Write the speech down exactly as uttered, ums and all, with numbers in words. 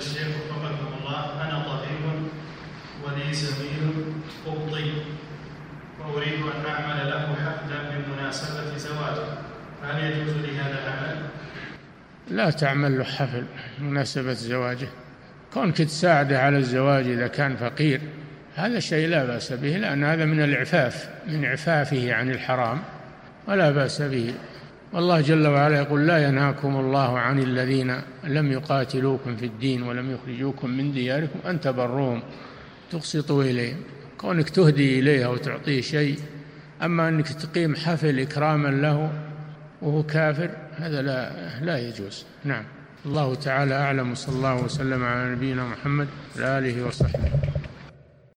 الشيخ وفقكم الله، أنا طبيب ولي زميل قبطي وأريد أن أعمل له حفلا بمناسبة زواجه، هل يجوز لي هذا العمل؟ لا تعمل له حفل بمناسبة زواجه، كونك تساعده على الزواج إذا كان فقير هذا شيء لا بأس به، لأن هذا من العفاف، من عفافه عن الحرام، ولا بأس به. والله جل وعلا يقول: لا ينهاكم الله عن الذين لم يقاتلوكم في الدين ولم يخرجوكم من دياركم أن تبروهم تقسطوا إليهم. كونك تهدي إليه وتعطيه شيء، أما أنك تقيم حفل إكراما له وهو كافر هذا لا, لا يجوز. نعم، الله تعالى أعلم، وصلى الله وسلم على نبينا محمد وعلى آله وصحبه.